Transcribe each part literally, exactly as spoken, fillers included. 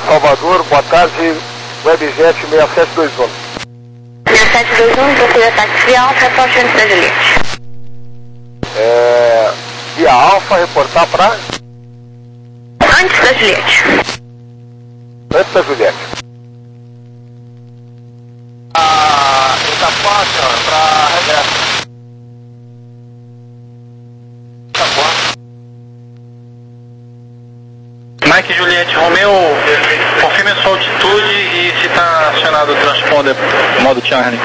Salvador, boa tarde, Webjet seis sete dois um. seis sete dois um, procura táxi Via Alfa, reporte antes da Juliette. É... Via Alfa, reportar para? Antes da Juliette. Antes da Juliette. Ah, Itapuã, senhor, para regresso. Itapuã. Mike Juliette Romeo, confirme a sua altitude e se está acionado o transponder modo Charlie.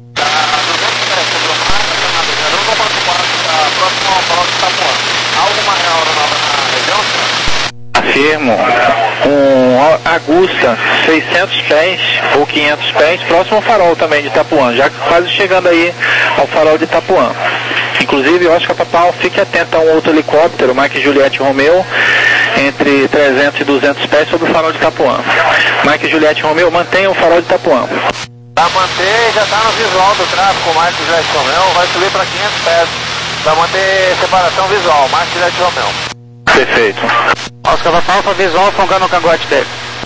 Alguma aeronave na região, senhor? Afirmo, um Agusta seiscentos pés ou quinhentos pés, próximo ao farol também de Itapuã, já quase chegando aí ao farol de Itapuã. Inclusive, Oscar Papal, fique atento a um outro helicóptero, Mike Juliette Romeo, entre trezentos e duzentos pés sobre o farol de Itapuã. Mike Juliette Romeo, mantenha o farol de Itapuã. Para manter, já está no visual do tráfego, Mike Juliette Romeo, vai subir para quinhentos pés. Para manter separação visual, Mike Juliette Romeo. Perfeito. Oscar Papa Alfa, visual, focando no cangote dele.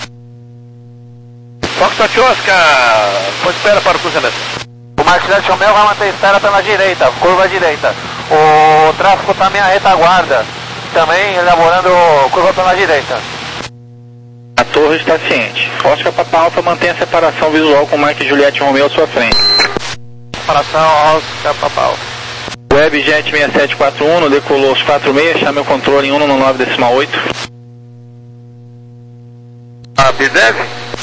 Foxtrot Oscar, pode espera para o cruzamento. O Mike Juliette Romeo vai manter espera pela direita, curva direita. O tráfego está meia retaguarda, também elaborando curva pela direita. A torre está ciente. Oscar Papa Alfa mantém a separação visual com Mike Juliette Romeo à sua frente. Separação Oscar Papa Alfa. Webjet seis sete quatro um, decolou os quatro seis, chame o controle em um no nove decimal oito. A Bidev?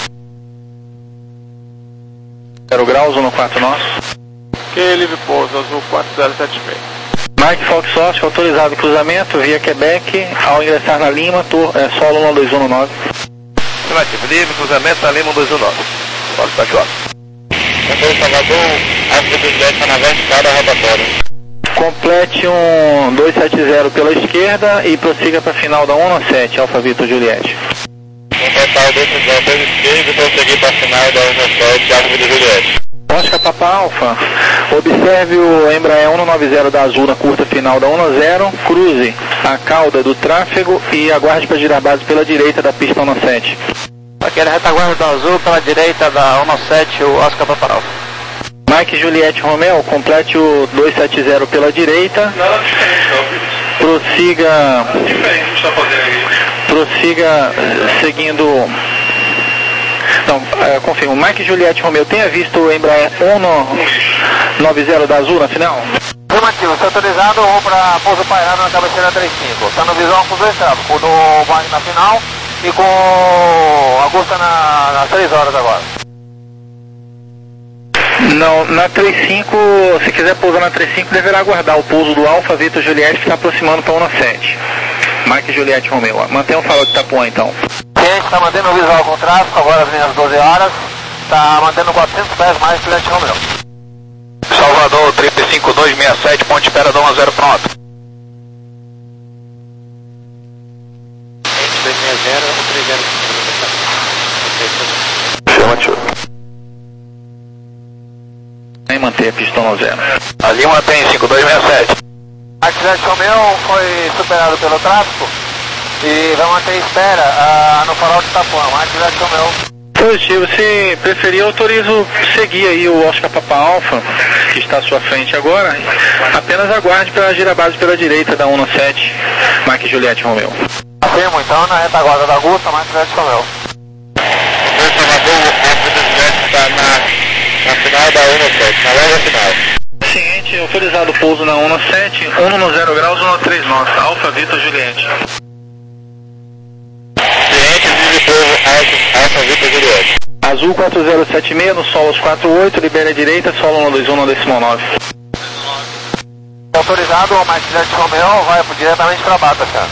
zero graus, um no quatro nosso. Que livre pouso, azul quatro zero sete seis. Mike Fox Oscar, autorizado cruzamento via Quebec, ao ingressar na Lima, tor é, solo um dois um no nove. Afirmativo, livre cruzamento na Lima um dois um nove. Pode estar aqui, ó. Controle Salvador, Alfa Bidev na vertical da rotatória. Complete um dois sete zero pela esquerda e prossiga para a final da um sete, Alfa Vitor Juliette. Completar dois sete zero pela esquerda e prosseguir para a final da um sete, Alfa Vitor Juliette. Oscar Papa Alfa, observe o Embraer cento e noventa da Azul na curta final da um zero, cruze a cauda do tráfego e aguarde para girar base pela direita da pista um sete. Aquele retaguarda do Azul pela direita da um sete, o Oscar Papa Alfa. Mike Juliette Romeo, complete o dois sete zero pela direita, prossiga, prossiga seguindo, não, é, confirmo, Mike Juliette Romeo, tenha visto o Embraer cento e noventa da Azul na final? Afirmativo, está autorizado ou para pouso pairado na cabeceira trinta e cinco, está no visual com dois travos, com o do Mike na final e com a Augusta na, nas três horas agora. Não, na trinta e cinco, se quiser pousar na trinta e cinco, deverá aguardar o pouso do Alfa Vitor Juliette que está aproximando para um sete. Mike Juliette Romeo, mantenha o farol de Itapuã então. Gente, está mantendo o visual com o tráfego, agora às doze horas, está mantendo quatrocentos pés mais Juliette Romeo. Salvador, trinta e cinco dois seis sete, ponte espera da um zero pronto. dois seis zero, três zero. Afirmativo. Nem manter a pista um zero. A Lima tem cinco dois seis sete. A Juliette Romeo foi superado pelo tráfego e vai manter espera uh, no farol de Itapuã. A Juliette Romeo. Positivo, se preferir, autorizo seguir aí o Oscar Papa Alfa, que está à sua frente agora. Apenas aguarde para girar base pela direita da um sete, Mike Juliette Romeo. Afirmo então na retaguarda da Augusta, Mike Juliette Romeo. O Salvador, Alfa Vitor Juliette está na... Na final da um sete, na leve final. Ciente, autorizado o pouso na um sete, um no zero graus, um no três nossa, Alfa Vitor Juliette. Ciente, vive pouso, Alfa, Alfa Vitor Juliette. Azul quatro zero sete seis, no solo quatro oito, libera a direita, solo um dois um no decimal nove. Autorizado, o Mike Juliette Romeo vai diretamente para a Bata, cara.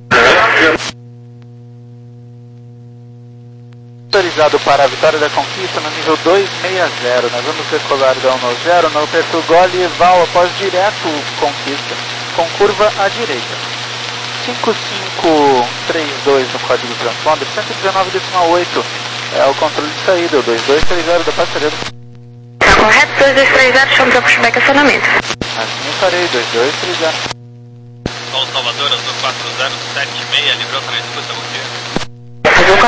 Autorizado para a Vitória da Conquista no nível dois seis zero. Nós vamos decolar da um zero no perfil Gole Val após direto Conquista, com curva à direita. cinco cinco três dois no código transponder, cento e dezenove decimal oito é o controle de saída, o dois dois três zero da parceria. Está correto, dois dois três zero, estamos a pushback acionamento. Assim eu farei, dois dois três zero. Sol Salvador, Azul quatro zero sete seis, livrou para a disputa, bom dia. Azul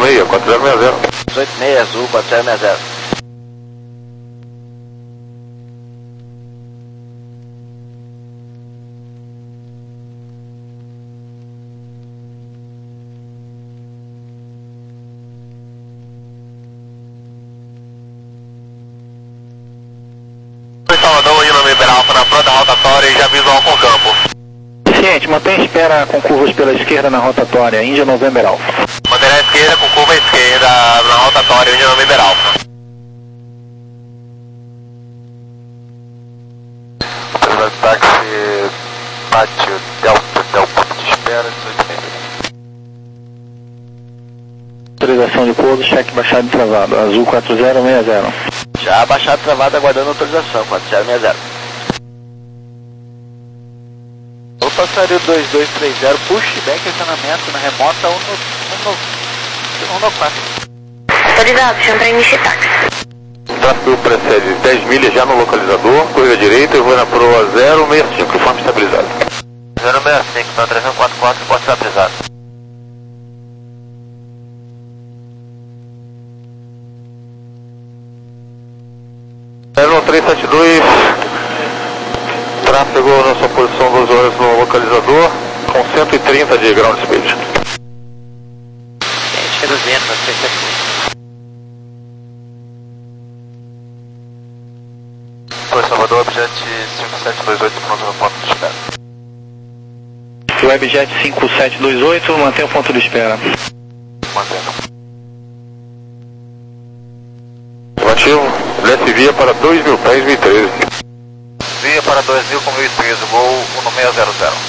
seis, quatro zero seis zero. dezoito seis, azul, quatro zero seis zero. Salvador, indo no Liberal Alfa na frente da rotatória e já visual com o campo. Ciente, mantém espera com curvas pela esquerda na rotatória, Índia November Alfa. Manterá a esquerda com curva esquerda na rotatória, Índia November Alfa. Operador de táxi, bate o Delta, Delta de espera, dezoito seis. Autorização de pouso, cheque baixado e travado, azul quatro zero seis zero. Já baixado travado, aguardando autorização, quatro zero seis zero. O passarinho dois dois três zero, pushback acionamento na remota um no quatro. Autorizado, chama para iniciar táxi. O tráfego precede dez milhas já no localizador, corrida direita e vou na proa zero seis cinco, forma estabilizada. zero seis cinco, para trezentos e quarenta e quatro, pode estabilizado. zero três sete dois, tráfego na sua posição dos horas no localizador, com cento e trinta de ground speed. Gente, reduzindo, na três sete dois. Oi, Salvador, Webjet cinco sete dois oito, pronto no ponto de espera. Webjet cinco sete dois oito, mantém o ponto de espera. Mantendo. Ativo, desce via para dois mil pés, mil e treze. Via para dois mil com mil e treze, voo um no seis zero zero.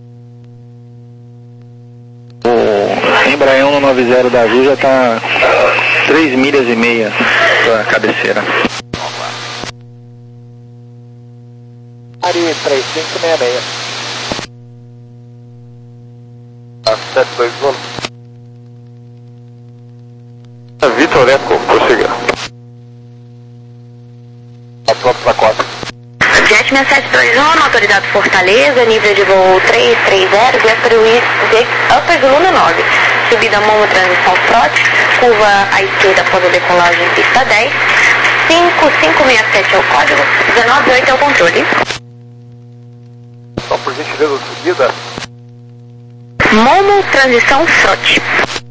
O Embraer um nove zero da Azul já está três milhas e meia para a cabeceira. Ari três cinco seis seis. A sete dois um. Vitor Eco, prossiga. Pronto para quatro. Jet seis sete dois um, autorizado Fortaleza, nível de voo três três zero, via Upper Luna nove. Subida Momo, transição Frot, curva à esquerda após a decolagem, pista dez. cinco cinco seis sete é o código, dezenove oito é o controle. Só por gentileza, subida. Momo, transição Frot.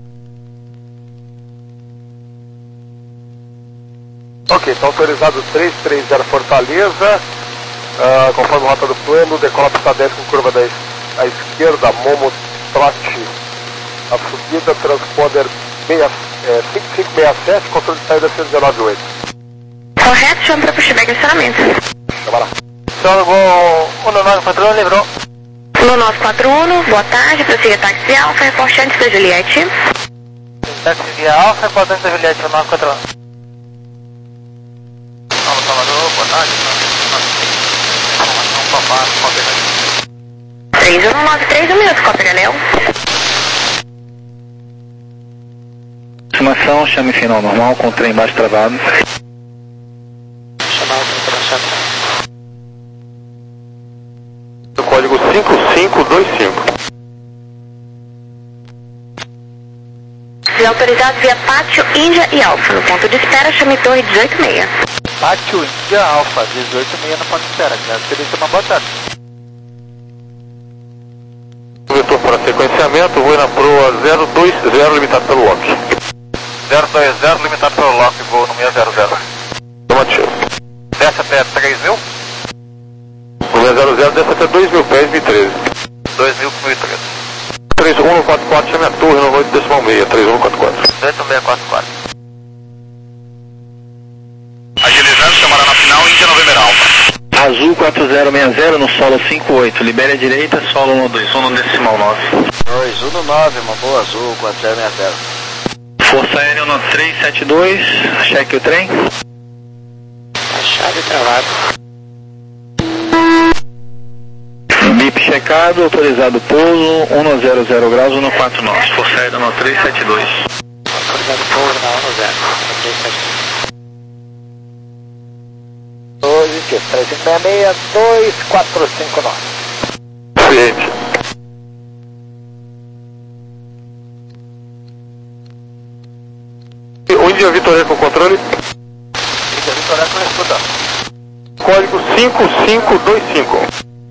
Ok, está autorizado três três zero Fortaleza, uh, conforme rota do plano, decola pista dez com curva da es à esquerda, Momo Trote, a subida, transponder cinco cinco seis sete, controle de saída cento e dezenove oito. Correto, chama para pushback acionamento. Chama lá. Salvo um nove quatro um, livrou. um nove quatro um, boa tarde, prossiga táxi Alfa, reporte antes da Juliette. Táxi via Alfa, reporte antes da Juliette, um nove quatro um. Salvador, boa tarde. Informação papá, três um nove três, um minuto, cópia Galéu. Aproximação, chame final normal, com o trem baixo travado. Chamar o internacional. O código cinco cinco dois cinco. Autorizado via Pátio, Índia e Alfa. No ponto de espera, chame Torre dezoito seis. Pátio Índia Alfa, dezoito seis no ponto de espera. Graças a uma boa tarde. Vetor para sequenciamento, vou na proa zero dois zero, limitado pelo lock. zero dois zero, limitado pelo lock, voo no seis zero zero. Tomativo. Desce até três mil? O seis zero zero desce até dois mil pés, mil e treze. dois mil com mil e treze. três um quatro quatro, chame a torre no oito decimal seis, três um quatro quatro. dezoito seis quatro quatro. Agilizando, chamará na final, Índia November Alfa. Azul quatro zero seis zero no solo cinco oito, libere a direita, solo um dois um no decimal nove. dois um nove, uma boa azul, quatro zero seis zero. Força Aérea no três sete dois, cheque o trem. Baixado e travado. Bip checado, autorizado pouso, um zero zero graus, um quatro nove. Força Aérea no três sete dois. Autorizado pouso na um zero, três sete dois. Positivo, três cinco seis seis, dois quatro cinco nove. Ciente. Índia Vitor Eco, controle. Índia Vitor Eco, escuta. Código cinco cinco dois cinco.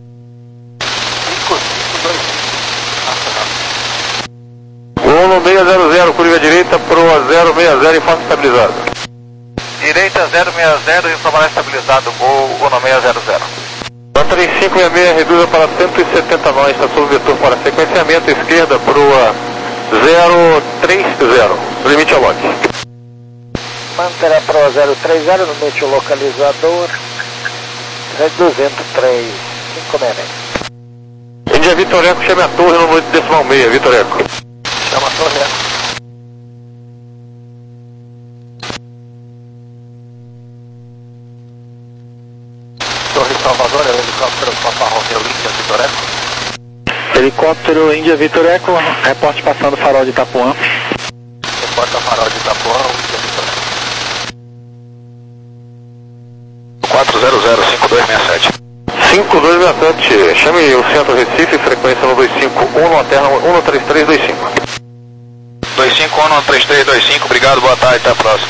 cinco cinco dois cinco. Uno seis zero zero, curva direita, proa zero seis zero, informe estabilizado. Direita zero seis zero, informar estabilizado, gol Uno seis zero zero. três cinco seis seis, reduza para cento e setenta nós, está sob vetor para sequenciamento, esquerda, proa zero três zero, limite ao lote. Manter a proa zero três zero, limite o localizador, reduzindo três cinco seis seis. Índia Vitor Eco, chame a torre no noite decimal meia, Vitor Eco. Chama a torre Eco. Torre Salvador, é o helicóptero Papa Romeo Índia Vitor Eco. Helicóptero Índia Vitor Eco, reporte passando o farol de Itapuã. Reporta farol de Itapuã, Índia Vitor Eco. quatro zero zero cinco dois seis sete. cinco dois seis sete, chame o centro Recife, frequência no dois cinco um, terra um três três dois cinco. dois cinco um três três dois cinco, obrigado, boa tarde, até a próxima.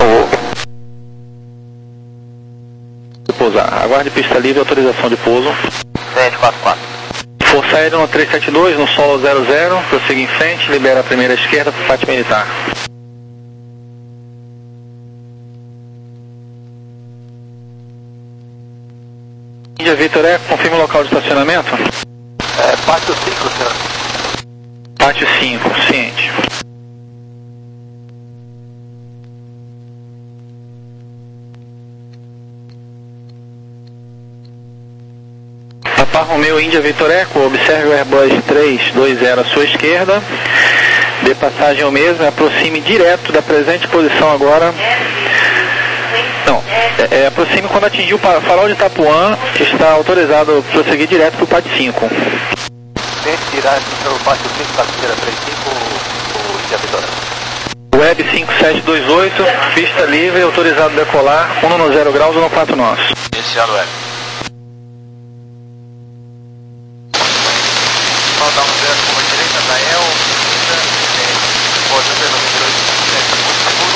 Pousar, aguarde pista livre, autorização de pouso. sete quatro quatro. Força aérea no três sete dois, no solo zero zero, prossiga em frente, libera a primeira esquerda para o F A T militar. Índia Vitor Eco, confirma o local de estacionamento? É, pátio cinco, senhor. Pátio cinco, ciente. Papa Romeo Índia Vitor Eco, observe o Airbus trezentos e vinte à sua esquerda. Dê passagem ao mesmo e aproxime direto da presente posição agora. Não, é, é, aproxime quando atingir o farol de Itapuã, que está autorizado a prosseguir direto para o Pátio cinco. Tente tirar pelo pátio cinco, passageira trinta e cinco, o Índia Vitor Eco. Web cinco sete dois oito, pista livre, autorizado a decolar, um no zero graus, um no quatro nós. Iniciando Web. Mandar um zero curva direita, Dael, pista, pode ser número oito sete, muito seguro,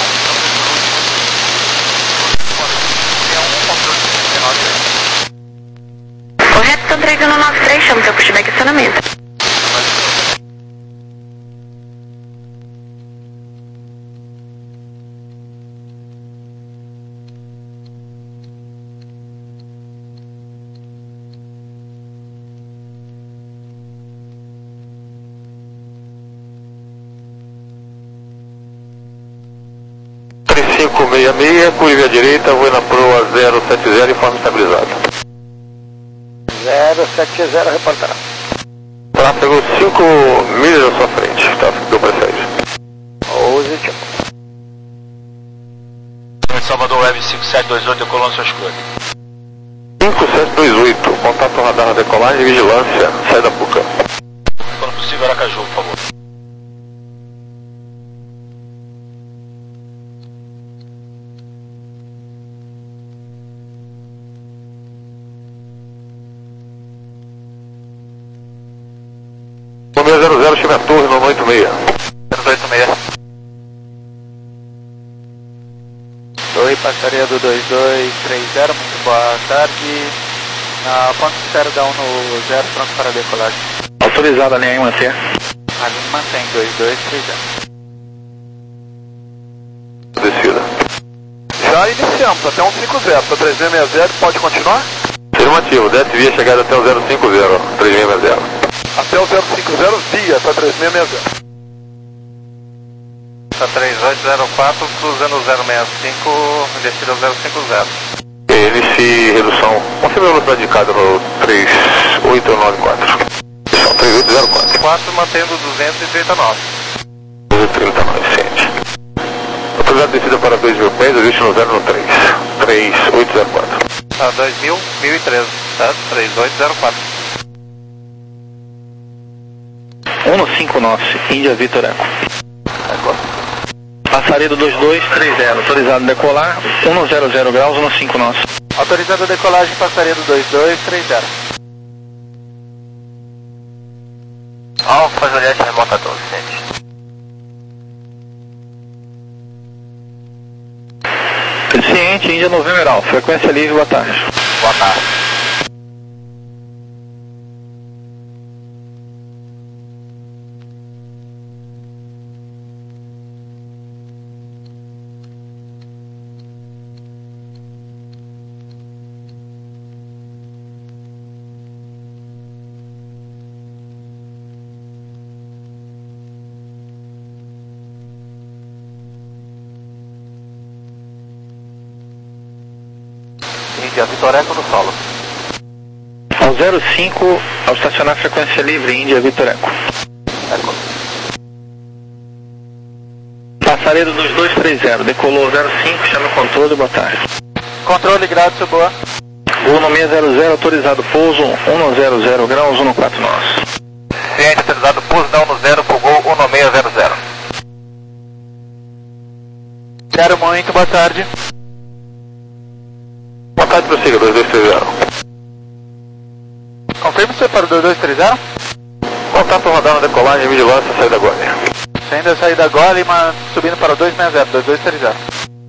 Correto, São três um nove três, chama seu pushback acionamento. três cinco seis seis, curva à direita, vou na proa zero sete zero, informe estabilizado. zero sete zero, reportará. Tráfego cinco milhas à sua frente, tráfego do prefeito. Positivo. Salvador Web cinco sete dois oito, decolando sua escolha. cinco sete dois oito, contato radar na decolagem e vigilância, sai da Puca. Quando possível, Aracaju, por favor. Número zero zero, chame a torre no oito seis. zero oito seis. Oi, passaria do dois dois três zero, muito boa tarde. Na ponte zero da um no zero, pronto para decolagem. Autorizado a linha em manter. A linha mantém dois dois três zero. Descida. Já iniciamos, até um cinco zero, para três seis zero, pode continuar? Afirmativo, desce via chegada até o zero cinco zero, três seis zero. Até o zero cinco zero, via, para três seis zero. Para três oito zero quatro, cruzando o zero seis cinco, descida zero cinco zero. Inicie redução. Confirme a velocidade de cada no três oito nove quatro. três oito zero quatro. quatro mantendo duzentos e trinta e nove. duzentos e trinta e nove, ciente. Autorizado descida para dois mil pés, ajuste no zero no três. três oito zero quatro. Ah, dois mil, mil e treze, tá? três oito zero quatro. um no cinco nós, Índia Vitor Eco. Passaria do dois dois três zero, autorizado a decolar, um no zero zero graus, um no cinco nós. Autorizado a decolagem, passaria do dois dois três zero. Alfa Juliette remota doze, gente. Índia November Alpha, frequência livre, boa tarde. Boa tarde. Índia Vitoreco no solo. Ao zero cinco, ao estacionar frequência livre, Índia Vitoreco. Eco. Passaredo dos dois três zero, decolou zero cinco, chama o controle, boa tarde. Controle, Grátis, boa. Voo no seis zero zero, autorizado pouso um zero zero graus, um quatro nós. Ciente, autorizado pouso da um zero, pro gol um seis zero zero. Quero muito, boa tarde. Boa tarde, prossiga, dois dois três zero. Confirma se para o dois dois três zero. Contato rodando, decolagem, vigilância, saída agora. Saindo a saída agora, mas subindo para o dois seis zero, dois dois três zero.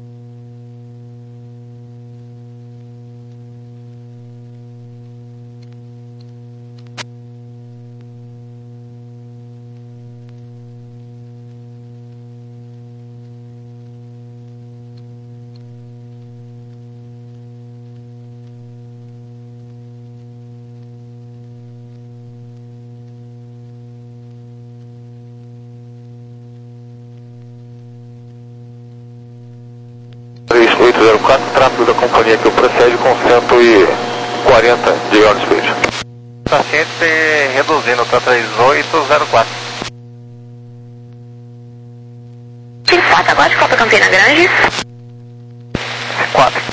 três oito zero quatro, tráfego da companhia que procede com cento e quarenta de ground speed. Paciente reduzindo para três oito zero quatro. cinco quatro agora de Copa Campina Grande. quatro.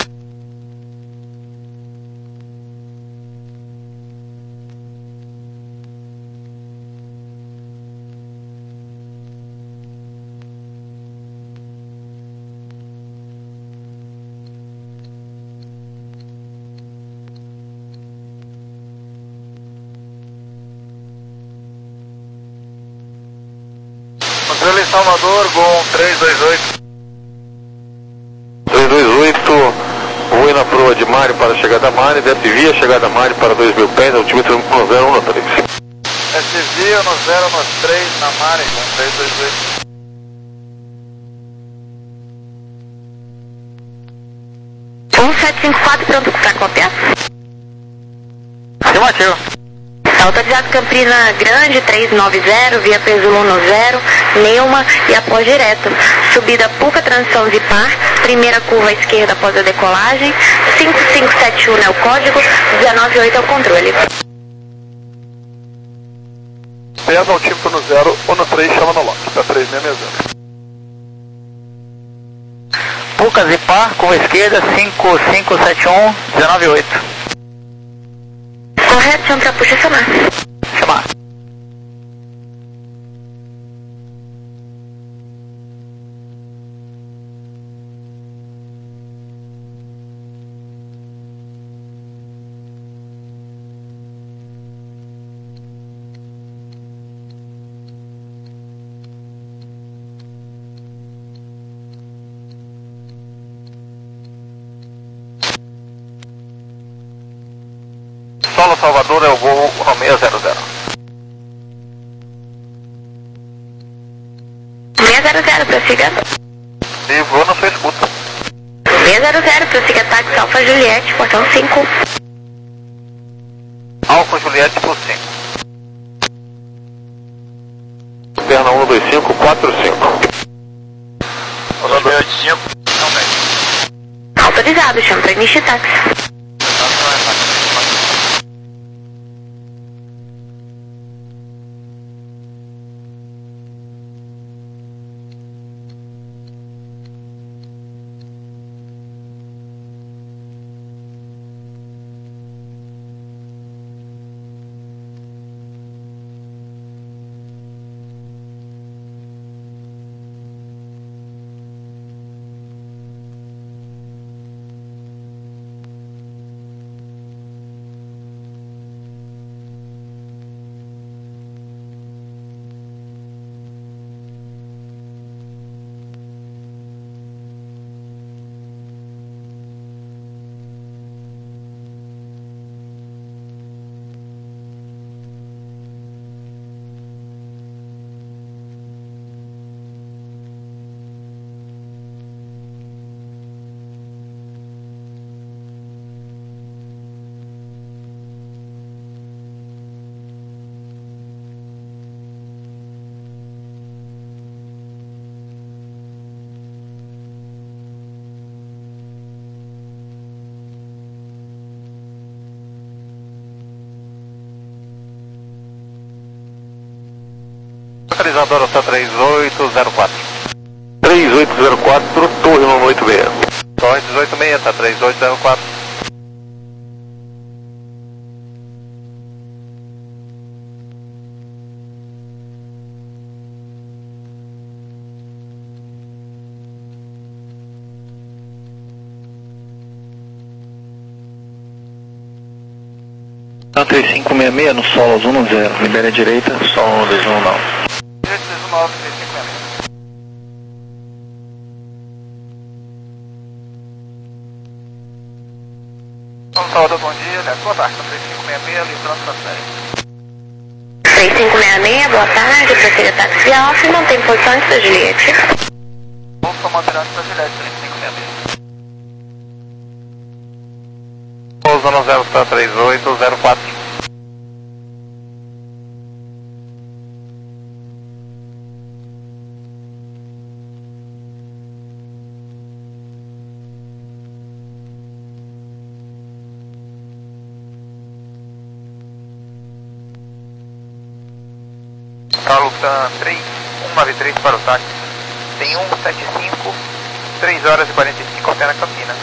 Controle Salvador, Gol três dois oito. três dois oito, voe na proa de Mário para a chegada a Mário, desce via chegada a Mário para dois mil pés, altímetro um zero um no três. S V no zero no três na Mare, com três dois oito. um sete cinco quatro pronto para copiar. Afirmativo. Autorizado Campina Grande três nove zero, via Pesulo no zero, Neuma e após direto. Subida Puca, transição Zipar, primeira curva à esquerda após a decolagem, cinco cinco sete um é o código, dezenove oito é o controle. Pesa altímetro no zero, ou no três, chama no lock, para três seis seis zero. Puca Zipar, curva esquerda, cinco cinco sete um, dezenove oito. Correto, chama para puxa chamar. Chamar. Solo Salvador é o voo um seis zero zero. seis zero zero, prossiga. E voo na sua escuta. seis zero zero, prossiga táxi Alfa Juliette, portão cinco. Alfa Juliette por cinco. Perna um dois cinco quatro cinco. dois oito cinco. Autorizado, chama para início de táxi. Governador Ossa três oito zero quatro. três oito zero quatro, Torre nove oito seis. Torre dezoito seis, tá três oito zero quatro. três cinco seis seis no solo azul no zero, libera a direita, solo no dois um não. Direito dois um nove, três cinco seis seis. Vamos, Salvador, bom dia, né? Boa tarde, três cinco seis seis, livrando da série. três cinco seis seis, boa tarde, proceda táxi alfa e mantém posição antes da Juliette. Vamos comandar antes da Juliette, três cinco seis seis. Pouso no zero três oito zero quatro. Lufthansa três um nove três para o táxi. Tem um sete cinco, três horas e quarenta e cinco até na Campinas.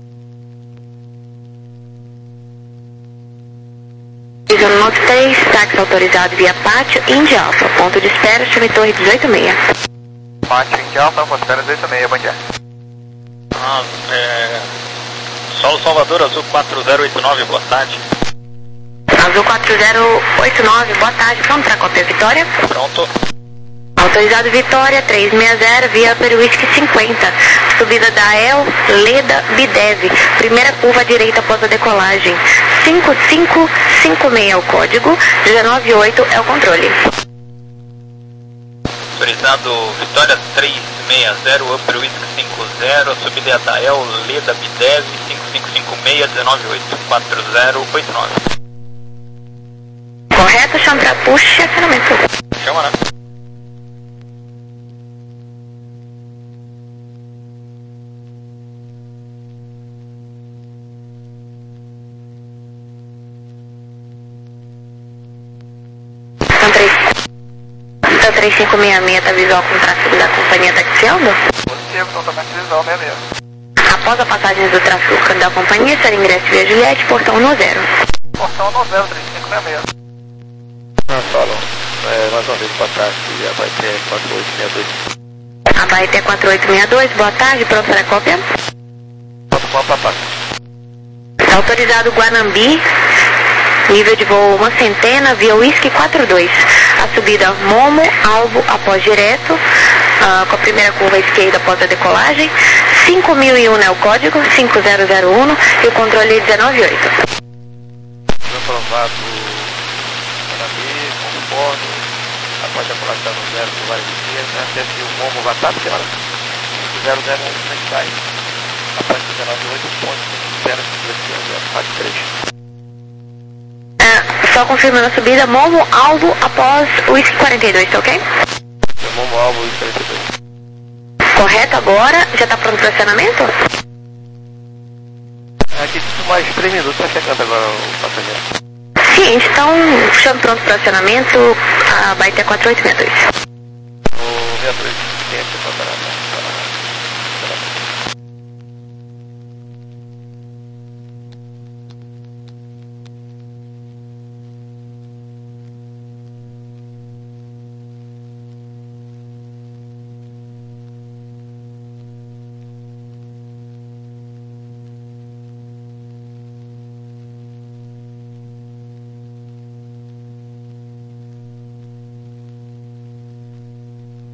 um nove três, táxi autorizado via Pátio, Indy Alpha, ponto de espera, chame Torre dezoito seis. Pátio, Indy Alpha, ponto de espera dezoito seis, bom dia. Ah, é... Solo Salvador, Azul quatro zero oito nove, boa tarde. Azul quatro zero oito nove, boa tarde, pronto para cópia Vitória? Pronto. Autorizado Vitória, três seis zero, via Peruísque cinquenta, subida da El, Leda, Bidev, primeira curva à direita após a decolagem, cinco cinco cinco seis é o código, dezenove oito é o controle. Autorizado Vitória três seis zero, Upper Whisky cinco zero, subida da El, Leda, Bidev, cinco cinco cinco seis, dezenove oito, quatro zero oito nove. Correto, chama pra push e acionamento. Chama, né? Então três cinco seis seis, tá visual com o tráfego da companhia taxiando? Positivo, totalmente visual, seis seis. Após a passagem do tráfego da companhia, será ingresso via Juliette, portão no zero. Portão no zero, três cinco seis seis. Ah, falam. É, mais uma vez para trás, e a Baité quatro oito seis dois. A Baité quatro oito seis dois, boa tarde, pronto para a cópia? Pronto com a papai. Autorizado Guanambi, nível de voo uma centena, via Whisky quatro dois. A subida Momo, Alvo, após direto, uh, com a primeira curva à esquerda após a decolagem, cinco mil e um é o código, cinco zero zero um e o controle dezenove oito. Aprovado Guanambi, conforme, após a colação no zero por vários dias, né? Até que o Momo vai estar, senhora? cinco zero zero um, como é que sai? Após dezenove oito, ponto zero quatro três. Só confirmando a subida, Momo, Alvo, após o Whisky quarenta e dois, tá ok? Momo, Alvo, Whisky quarenta e dois. Correto agora, já tá pronto para acionamento? Aqui mais três minutos, tá chegando agora o passageiro. Sim, então, chame pronto para acionamento, a Baité quatro oito seis dois. O seis dois, quem é que tá parado?